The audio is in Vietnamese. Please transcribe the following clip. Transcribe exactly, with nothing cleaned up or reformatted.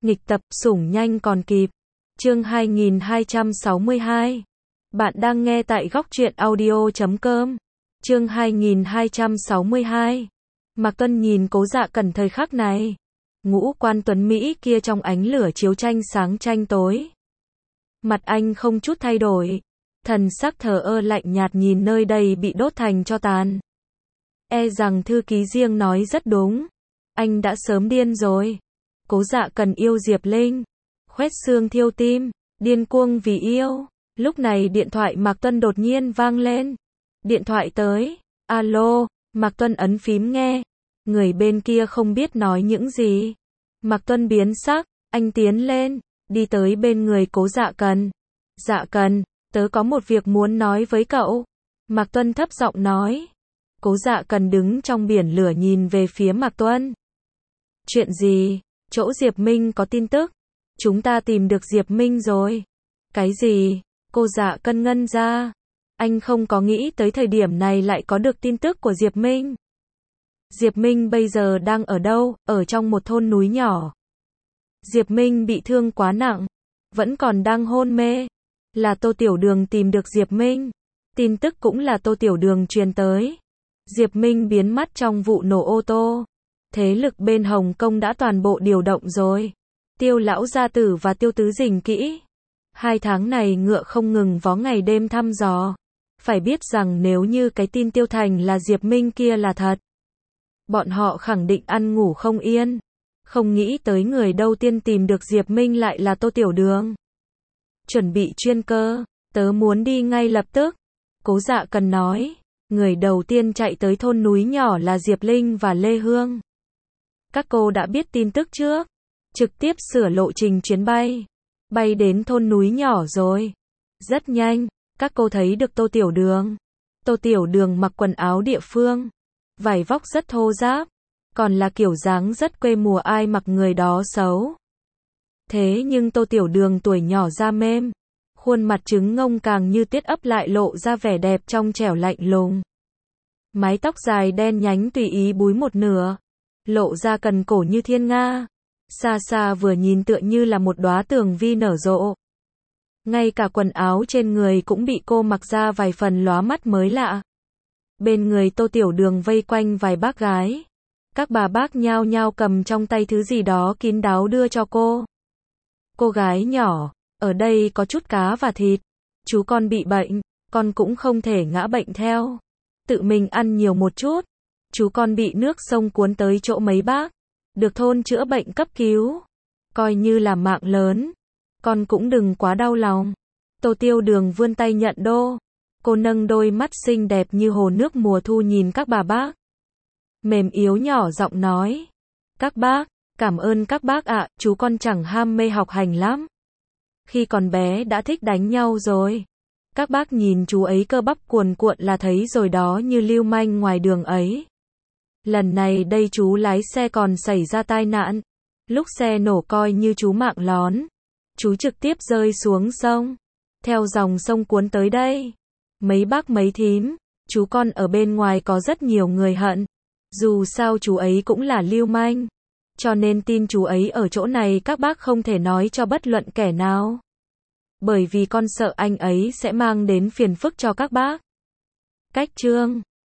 Nghịch tập, sủng nhanh còn kịp. Chương hai nghìn hai trăm sáu mươi hai. Bạn đang nghe tại góc truyện audio chấm com. Chương hai nghìn hai trăm sáu mươi hai. Mạc Tuân nhìn Cố Dạ Cần thời khắc này. Ngũ quan tuấn Mỹ kia trong ánh lửa chiếu tranh sáng tranh tối. Mặt anh không chút thay đổi. Thần sắc thờ ơ lạnh nhạt nhìn nơi đây bị đốt thành tro tàn. E rằng thư ký riêng nói rất đúng. Anh đã sớm điên rồi. Cố Dạ Cần yêu Diệp Linh. Khoét xương thiêu tim. Điên cuồng vì yêu. Lúc này điện thoại Mạc Tuân đột nhiên vang lên. Điện thoại tới. Alo. Mạc Tuân ấn phím nghe. Người bên kia không biết nói những gì. Mạc Tuân biến sắc. Anh tiến lên. Đi tới bên người Cố Dạ Cần. Dạ Cần, tớ có một việc muốn nói với cậu. Mạc Tuân thấp giọng nói. Cố Dạ Cần đứng trong biển lửa nhìn về phía Mạc Tuân. Chuyện gì? Chỗ Diệp Minh có tin tức. Chúng ta tìm được Diệp Minh rồi. Cái gì? Cô Dạ Cần ngân ra. Anh không có nghĩ tới thời điểm này lại có được tin tức của Diệp Minh. Diệp Minh bây giờ đang ở đâu? Ở trong một thôn núi nhỏ. Diệp Minh bị thương quá nặng. Vẫn còn đang hôn mê. Là Tô Tiểu Đường tìm được Diệp Minh. Tin tức cũng là Tô Tiểu Đường truyền tới. Diệp Minh biến mất trong vụ nổ ô tô. Thế lực bên Hồng Kông đã toàn bộ điều động rồi. Tiêu Lão Gia Tử và Tiêu Tứ Dình kỹ. Hai tháng này ngựa không ngừng vó ngày đêm thăm dò. Phải biết rằng nếu như cái tin Tiêu Thành là Diệp Minh kia là thật, bọn họ khẳng định ăn ngủ không yên. Không nghĩ tới người đầu tiên tìm được Diệp Minh lại là Tô Tiểu Đường. Chuẩn bị chuyên cơ, tớ muốn đi ngay lập tức. Cố Dạ Cần nói. Người đầu tiên chạy tới thôn núi nhỏ là Diệp Linh và Lê Hương. Các cô đã biết tin tức trước. Trực tiếp sửa lộ trình chuyến bay. Bay đến thôn núi nhỏ rồi. Rất nhanh, các cô thấy được Tô Tiểu Đường. Tô Tiểu Đường mặc quần áo địa phương. Vải vóc rất thô ráp. Còn là kiểu dáng rất quê mùa, ai mặc người đó xấu. Thế nhưng Tô Tiểu Đường tuổi nhỏ da mềm. Khuôn mặt trứng ngông càng như tiết ấp lại lộ ra vẻ đẹp trong trẻo lạnh lùng. Mái tóc dài đen nhánh tùy ý búi một nửa. Lộ ra cần cổ như thiên nga. Xa xa vừa nhìn tựa như là một đóa tường vi nở rộ. Ngay cả quần áo trên người cũng bị cô mặc ra vài phần lóa mắt mới lạ. Bên người Tô Tiểu Đường vây quanh vài bác gái. Các bà bác nhao nhao cầm trong tay thứ gì đó kín đáo đưa cho cô. Cô gái nhỏ, ở đây có chút cá và thịt. Chú con bị bệnh, con cũng không thể ngã bệnh theo. Tự mình ăn nhiều một chút. Chú con bị nước sông cuốn tới chỗ mấy bác. Được thôn chữa bệnh cấp cứu. Coi như là mạng lớn. Con cũng đừng quá đau lòng. Tô Tiểu Đường vươn tay nhận đô. Cô nâng đôi mắt xinh đẹp như hồ nước mùa thu nhìn các bà bác. Mềm yếu nhỏ giọng nói. Các bác, cảm ơn các bác ạ, chú con chẳng ham mê học hành lắm. Khi còn bé đã thích đánh nhau rồi. Các bác nhìn chú ấy cơ bắp cuồn cuộn là thấy rồi đó, như lưu manh ngoài đường ấy. Lần này đây chú lái xe còn xảy ra tai nạn. Lúc xe nổ coi như chú mạng lón. Chú trực tiếp rơi xuống sông. Theo dòng sông cuốn tới đây. Mấy bác mấy thím, chú con ở bên ngoài có rất nhiều người hận. Dù sao chú ấy cũng là lưu manh. Cho nên tin chú ấy ở chỗ này các bác không thể nói cho bất luận kẻ nào. Bởi vì con sợ anh ấy sẽ mang đến phiền phức cho các bác. Cách chương